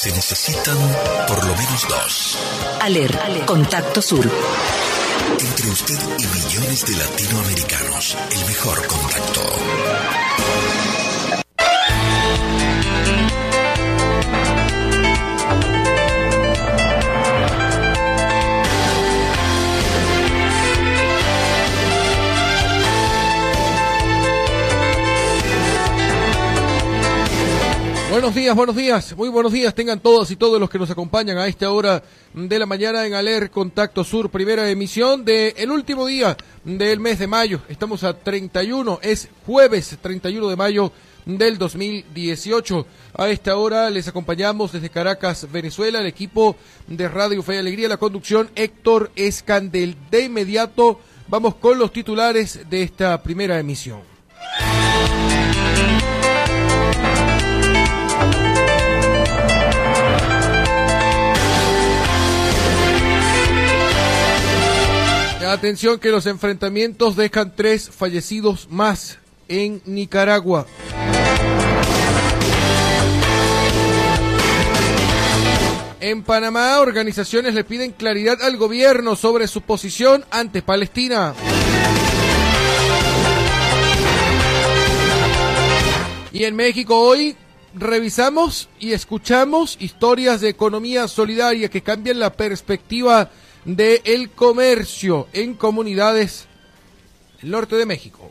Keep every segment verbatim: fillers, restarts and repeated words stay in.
se necesitan por lo menos dos. Aler, Contacto Sur. Entre usted y millones de latinoamericanos, el mejor contacto. Buenos días, buenos días, muy buenos días tengan todas y todos los que nos acompañan a esta hora de la mañana en Aler Contacto Sur, primera emisión del último día del mes de mayo. Estamos a treinta y uno, es jueves treinta y uno de mayo del dos mil dieciocho. A esta hora les acompañamos desde Caracas, Venezuela, el equipo de Radio Fe y Alegría, la conducción Héctor Escandel. De inmediato vamos con los titulares de esta primera emisión. Atención que los enfrentamientos dejan tres fallecidos más en Nicaragua. En Panamá, organizaciones le piden claridad al gobierno sobre su posición ante Palestina. Y en México hoy revisamos y escuchamos historias de economía solidaria que cambian la perspectiva de el comercio en comunidades del norte de México.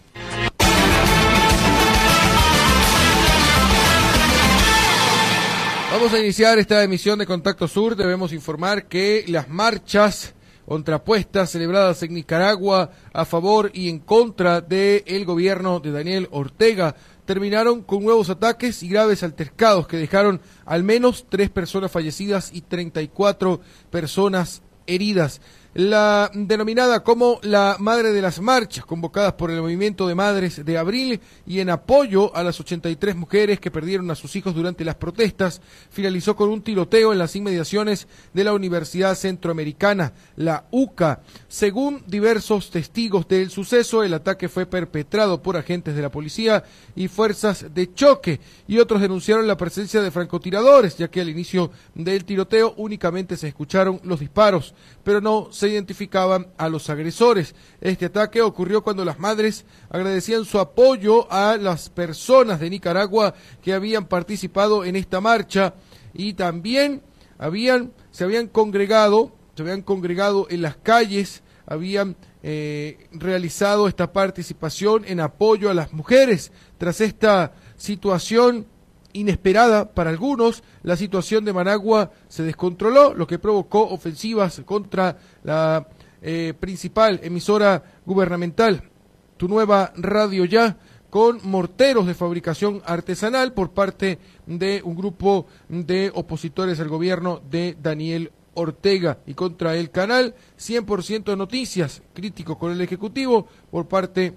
Vamos a iniciar esta emisión de Contacto Sur. Debemos informar que las marchas contrapuestas celebradas en Nicaragua a favor y en contra del gobierno de Daniel Ortega terminaron con nuevos ataques y graves altercados que dejaron al menos tres personas fallecidas y treinta y cuatro personas heridas. La denominada como la Madre de las Marchas, convocadas por el Movimiento de Madres de Abril y en apoyo a las ochenta y tres mujeres que perdieron a sus hijos durante las protestas, finalizó con un tiroteo en las inmediaciones de la Universidad Centroamericana, la U C A. Según diversos testigos del suceso, el ataque fue perpetrado por agentes de la policía y fuerzas de choque, y otros denunciaron la presencia de francotiradores, ya que al inicio del tiroteo únicamente se escucharon los disparos, pero no se identificaban a los agresores. Este ataque ocurrió cuando las madres agradecían su apoyo a las personas de Nicaragua que habían participado en esta marcha y también habían se habían congregado, se habían congregado en las calles, habían eh, realizado esta participación en apoyo a las mujeres. Tras esta situación inesperada para algunos, la situación de Managua se descontroló, lo que provocó ofensivas contra la eh, principal emisora gubernamental, Tu Nueva Radio Ya, con morteros de fabricación artesanal por parte de un grupo de opositores al gobierno de Daniel Ortega, y contra el canal cien por ciento Noticias, crítico con el Ejecutivo por parte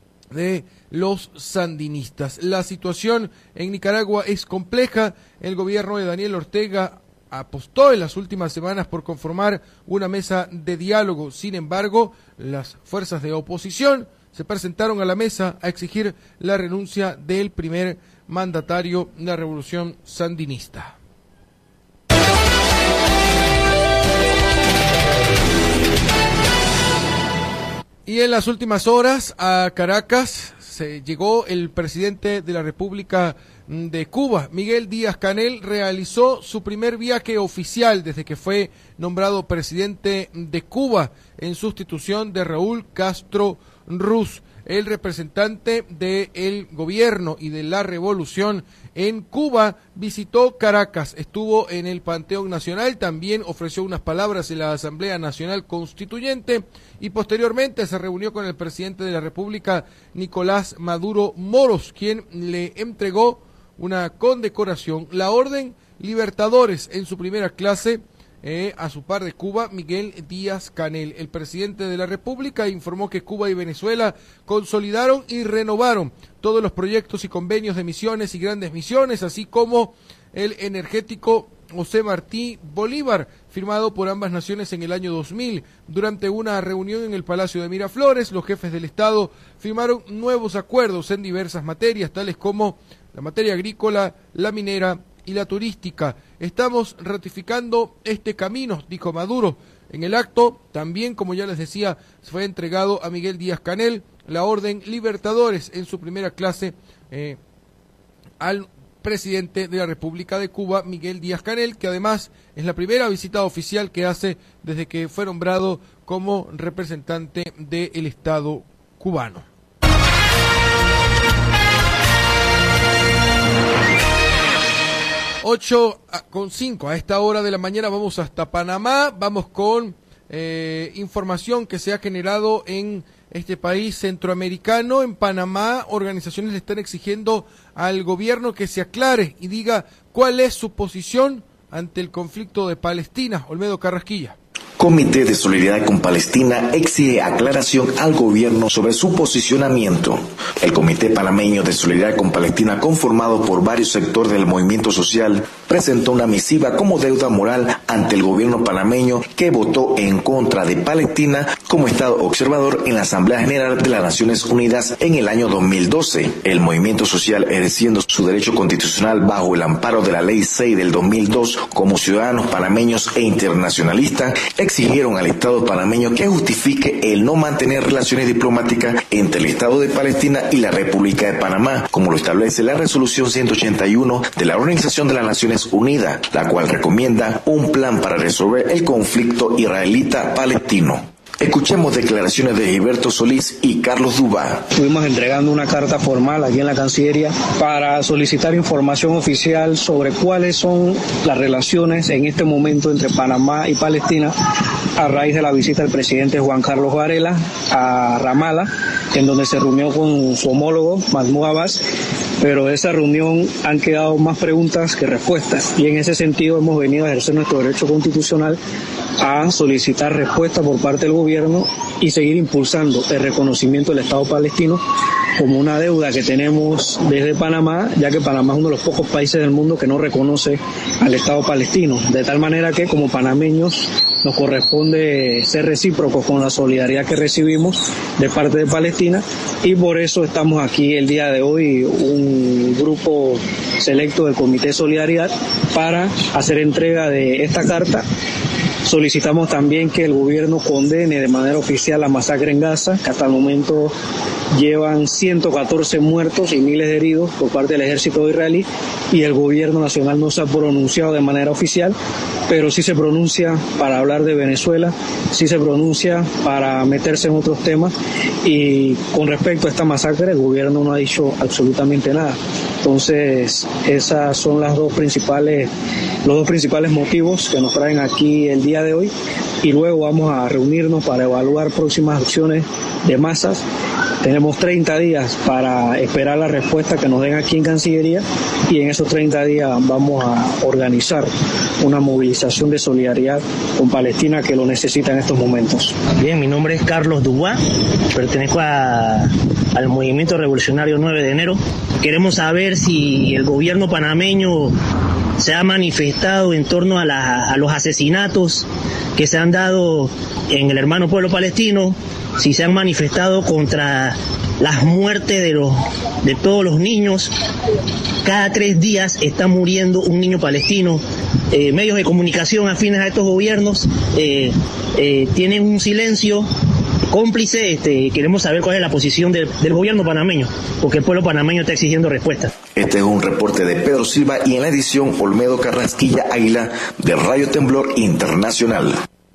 de los sandinistas. La situación en Nicaragua es compleja. El gobierno de Daniel Ortega apostó en las últimas semanas por conformar una mesa de diálogo. Sin embargo, las fuerzas de oposición se presentaron a la mesa a exigir la renuncia del primer mandatario de la revolución sandinista. Y en las últimas horas a Caracas se llegó el presidente de la República de Cuba, Miguel Díaz-Canel. Realizó su primer viaje oficial desde que fue nombrado presidente de Cuba en sustitución de Raúl Castro Ruz. El representante del gobierno y de la revolución en Cuba visitó Caracas, estuvo en el Panteón Nacional, también ofreció unas palabras en la Asamblea Nacional Constituyente y posteriormente se reunió con el presidente de la República, Nicolás Maduro Moros, quien le entregó una condecoración, la Orden Libertadores, en su primera clase. Eh, a su par de Cuba, Miguel Díaz-Canel. El presidente de la República informó que Cuba y Venezuela consolidaron y renovaron todos los proyectos y convenios de misiones y grandes misiones, así como el energético José Martí Bolívar, firmado por ambas naciones en el año dos mil. Durante una reunión en el Palacio de Miraflores, los jefes del Estado firmaron nuevos acuerdos en diversas materias, tales como la materia agrícola, la minera, y la turística. Estamos ratificando este camino, dijo Maduro. En el acto, también, como ya les decía, fue entregado a Miguel Díaz-Canel la Orden Libertadores en su primera clase eh, al presidente de la República de Cuba, Miguel Díaz-Canel, que además es la primera visita oficial que hace desde que fue nombrado como representante del Estado cubano. ocho con cinco, a esta hora de la mañana vamos hasta Panamá, vamos con eh, información que se ha generado en este país centroamericano. En Panamá, organizaciones le están exigiendo al gobierno que se aclare y diga cuál es su posición ante el conflicto de Palestina. Olmedo Carrasquilla. Comité de Solidaridad con Palestina exige aclaración al gobierno sobre su posicionamiento. El Comité Panameño de Solidaridad con Palestina, conformado por varios sectores del movimiento social, presentó una misiva como deuda moral ante el gobierno panameño, que votó en contra de Palestina como Estado observador en la Asamblea General de las Naciones Unidas en el año dos mil doce. El movimiento social, ejerciendo su derecho constitucional bajo el amparo de la Ley seis del dos mil dos, como ciudadanos panameños e internacionalistas, exigieron al Estado panameño que justifique el no mantener relaciones diplomáticas entre el Estado de Palestina y la República de Panamá, como lo establece la resolución ciento ochenta y uno de la Organización de las Naciones Unidas, la cual recomienda un plan para resolver el conflicto israelita-palestino. Escuchemos declaraciones de Gilberto Solís y Carlos Dubá. Estuvimos entregando una carta formal aquí en la Cancillería para solicitar información oficial sobre cuáles son las relaciones en este momento entre Panamá y Palestina a raíz de la visita del presidente Juan Carlos Varela a Ramallah, en donde se reunió con su homólogo Mahmoud Abbas, pero de esa reunión han quedado más preguntas que respuestas, y en ese sentido hemos venido a ejercer nuestro derecho constitucional a solicitar respuesta por parte del gobierno y seguir impulsando el reconocimiento del Estado palestino como una deuda que tenemos desde Panamá, ya que Panamá es uno de los pocos países del mundo que no reconoce al Estado palestino, de tal manera que como panameños nos corresponde ser recíprocos con la solidaridad que recibimos de parte de Palestina, y por eso estamos aquí el día de hoy, un grupo selecto del Comité de Solidaridad, para hacer entrega de esta carta. Solicitamos también que el gobierno condene de manera oficial la masacre en Gaza, que hasta el momento llevan ciento catorce muertos y miles de heridos por parte del ejército israelí, y el gobierno nacional no se ha pronunciado de manera oficial, pero sí se pronuncia para hablar de Venezuela, sí se pronuncia para meterse en otros temas, y con respecto a esta masacre el gobierno no ha dicho absolutamente nada. Entonces, esas son las dos principales, los dos principales motivos que nos traen aquí el día de hoy, y luego vamos a reunirnos para evaluar próximas acciones de masas. Tenemos treinta días para esperar la respuesta que nos den aquí en Cancillería, y en esos treinta días vamos a organizar una movilización de solidaridad con Palestina, que lo necesita en estos momentos. Bien, mi nombre es Carlos Dubá, pertenezco a, al Movimiento Revolucionario nueve de enero. Queremos saber si el gobierno panameño se ha manifestado en torno a, la, a los asesinatos que se han dado en el hermano pueblo palestino, si se han manifestado contra las muertes de los de todos los niños. Cada tres días está muriendo un niño palestino. Eh, medios de comunicación afines a estos gobiernos eh, eh, tienen un silencio cómplice. Este, queremos saber cuál es la posición de, del gobierno panameño, porque el pueblo panameño está exigiendo respuestas. Este es un reporte de Pedro Silva, y en la edición Olmedo Carrasquilla Águila de Radio Temblor Internacional.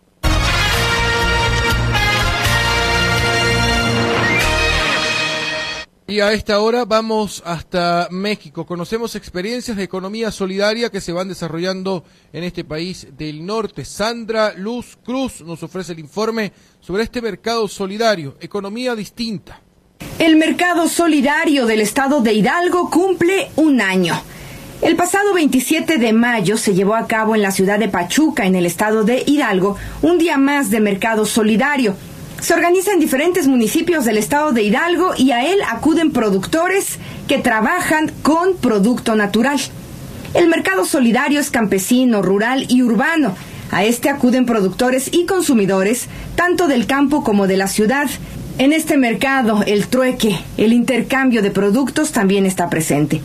Y a esta hora vamos hasta México. Conocemos experiencias de economía solidaria que se van desarrollando en este país del norte. Sandra Luz Cruz nos ofrece el informe sobre este mercado solidario, economía distinta. El mercado solidario del estado de Hidalgo cumple un año. El pasado veintisiete de mayo se llevó a cabo en la ciudad de Pachuca, en el estado de Hidalgo, un día más de mercado solidario. Se organiza en diferentes municipios del estado de Hidalgo, y a él acuden productores que trabajan con producto natural. El mercado solidario es campesino, rural y urbano. A este acuden productores y consumidores, tanto del campo como de la ciudad. En este mercado, el trueque, el intercambio de productos también está presente.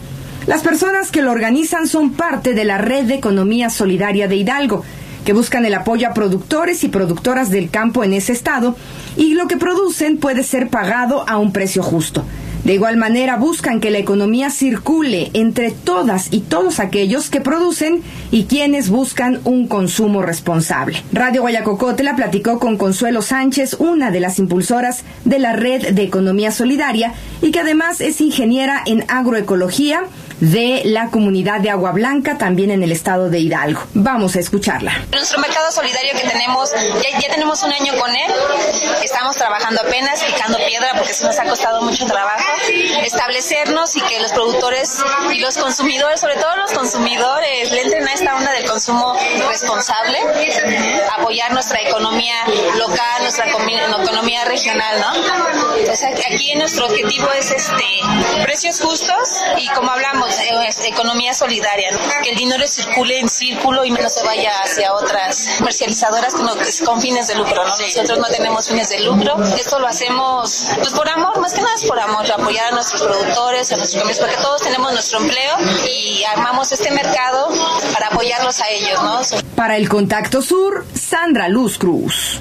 Las personas que lo organizan son parte de la Red de Economía Solidaria de Hidalgo, que buscan el apoyo a productores y productoras del campo en ese estado, y lo que producen puede ser pagado a un precio justo. De igual manera, buscan que la economía circule entre todas y todos aquellos que producen y quienes buscan un consumo responsable. Radio Guayacocotla platicó con Consuelo Sánchez, una de las impulsoras de la Red de Economía Solidaria y que además es ingeniera en agroecología de la comunidad de Agua Blanca, también en el estado de Hidalgo. Vamos a escucharla. Nuestro mercado solidario que tenemos, ya, ya tenemos un año con él, estamos trabajando apenas, picando piedra porque se nos ha costado mucho trabajo establecernos y que los productores y los consumidores, sobre todo los consumidores, le entren a esta onda del consumo responsable, apoyar nuestra economía local, nuestra economía regional, ¿no? Entonces aquí nuestro objetivo es este precios justos y, como hablamos, economía solidaria, ¿no? Que el dinero circule en círculo y no se vaya hacia otras comercializadoras con, con fines de lucro, ¿no? Nosotros no tenemos fines de lucro, esto lo hacemos pues por amor, más que nada es por amor, apoyar a nuestros productores, a nuestros comercios, porque todos tenemos nuestro empleo y armamos este mercado para apoyarlos a ellos, ¿no? Para el Contacto Sur, Sandra Luz Cruz.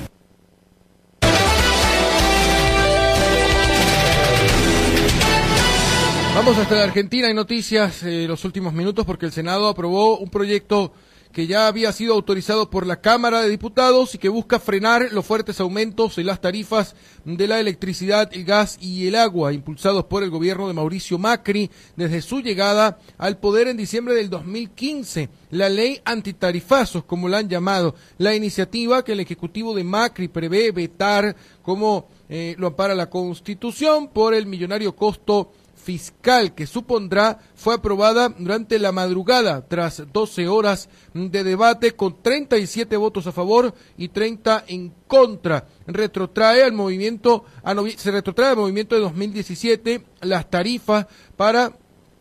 Vamos hasta la Argentina. Hay noticias en eh, los últimos minutos porque el Senado aprobó un proyecto que ya había sido autorizado por la Cámara de Diputados y que busca frenar los fuertes aumentos en las tarifas de la electricidad, el gas y el agua, impulsados por el gobierno de Mauricio Macri desde su llegada al poder en diciembre del dos mil quince. La ley antitarifazos, como la han llamado, la iniciativa que el Ejecutivo de Macri prevé vetar, como eh, lo ampara la Constitución, por el millonario costo fiscal que supondrá, fue aprobada durante la madrugada tras doce horas de debate con treinta y siete votos a favor y treinta en contra. Retrotrae al movimiento, a novi- se retrotrae al movimiento de dos mil diecisiete las tarifas para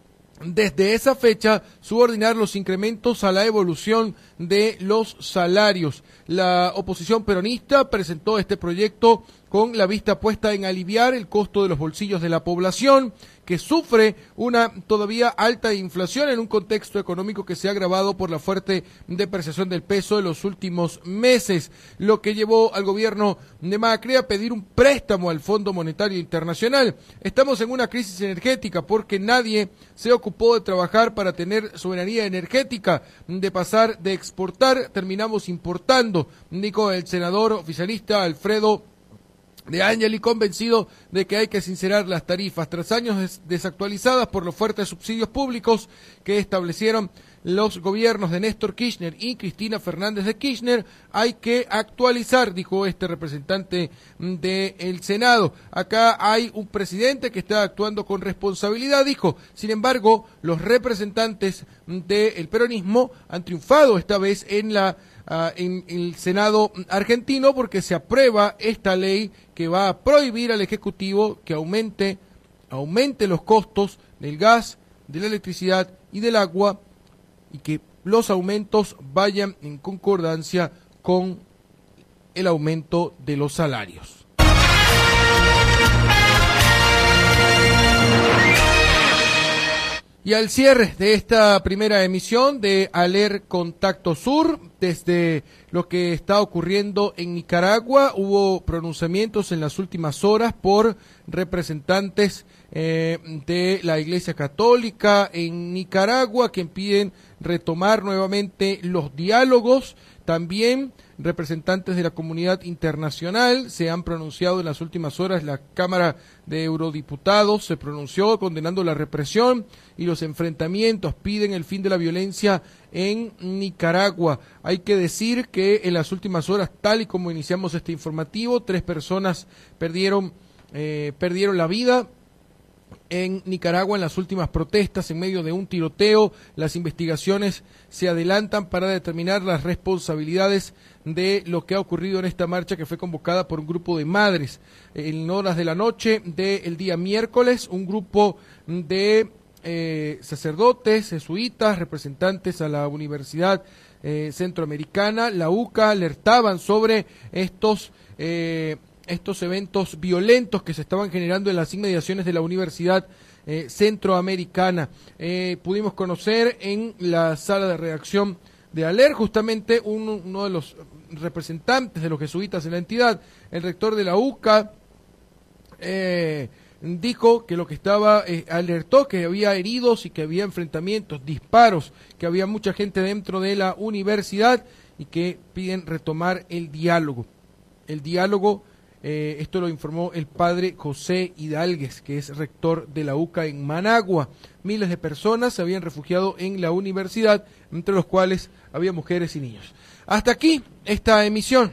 desde esa fecha subordinar los incrementos a la evolución de los salarios. La oposición peronista presentó este proyecto con la vista puesta en aliviar el costo de los bolsillos de la población, que sufre una todavía alta inflación en un contexto económico que se ha agravado por la fuerte depreciación del peso en los últimos meses, lo que llevó al gobierno de Macri a pedir un préstamo al Fondo Monetario Internacional. Estamos en una crisis energética porque nadie se ocupó de trabajar para tener soberanía energética, de pasar de exportar, terminamos importando, dijo el senador oficialista Alfredo de Angeli, convencido de que hay que sincerar las tarifas. Tras años des- desactualizadas por los fuertes subsidios públicos que establecieron los gobiernos de Néstor Kirchner y Cristina Fernández de Kirchner, hay que actualizar, dijo este representante del Senado. Acá hay un presidente que está actuando con responsabilidad, dijo. Sin embargo, los representantes del peronismo han triunfado esta vez en la Uh, en el Senado argentino porque se aprueba esta ley que va a prohibir al Ejecutivo que aumente, aumente los costos del gas, de la electricidad y del agua, y que los aumentos vayan en concordancia con el aumento de los salarios. Y al cierre de esta primera emisión de Aler Contacto Sur, desde lo que está ocurriendo en Nicaragua, hubo pronunciamientos en las últimas horas por representantes eh, de la Iglesia Católica en Nicaragua, que piden retomar nuevamente los diálogos. También representantes de la comunidad internacional se han pronunciado en las últimas horas. La Cámara de Eurodiputados se pronunció condenando la represión y los enfrentamientos, piden el fin de la violencia en Nicaragua. Hay que decir que en las últimas horas, tal y como iniciamos este informativo, tres personas perdieron, eh, perdieron la vida en Nicaragua en las últimas protestas en medio de un tiroteo. Las investigaciones se adelantan para determinar las responsabilidades de lo que ha ocurrido en esta marcha que fue convocada por un grupo de madres. En horas de la noche del día miércoles, un grupo de eh, sacerdotes, jesuitas, representantes a la Universidad eh, Centroamericana, la U C A, alertaban sobre estos eh, estos eventos violentos que se estaban generando en las inmediaciones de la Universidad eh, centroamericana. Eh, pudimos conocer en la sala de redacción de ALER justamente uno, uno de los representantes de los jesuitas en la entidad, el rector de la U C A, eh, dijo que lo que estaba, eh, alertó que había heridos y que había enfrentamientos, disparos, que había mucha gente dentro de la universidad y que piden retomar el diálogo. El diálogo, eh, esto lo informó el padre José Hidalgues, que es rector de la U C A en Managua. Miles de personas se habían refugiado en la universidad, entre los cuales había mujeres y niños. Hasta aquí esta emisión.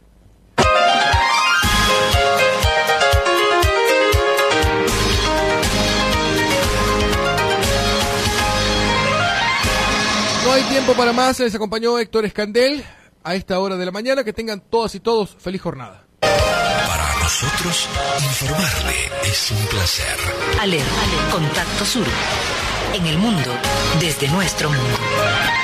No hay tiempo para más, les acompañó Héctor Escandel a esta hora de la mañana. Que tengan todas y todos feliz jornada. Para nosotros, informarle es un placer. ALER, Contacto Sur. En el mundo, desde nuestro mundo.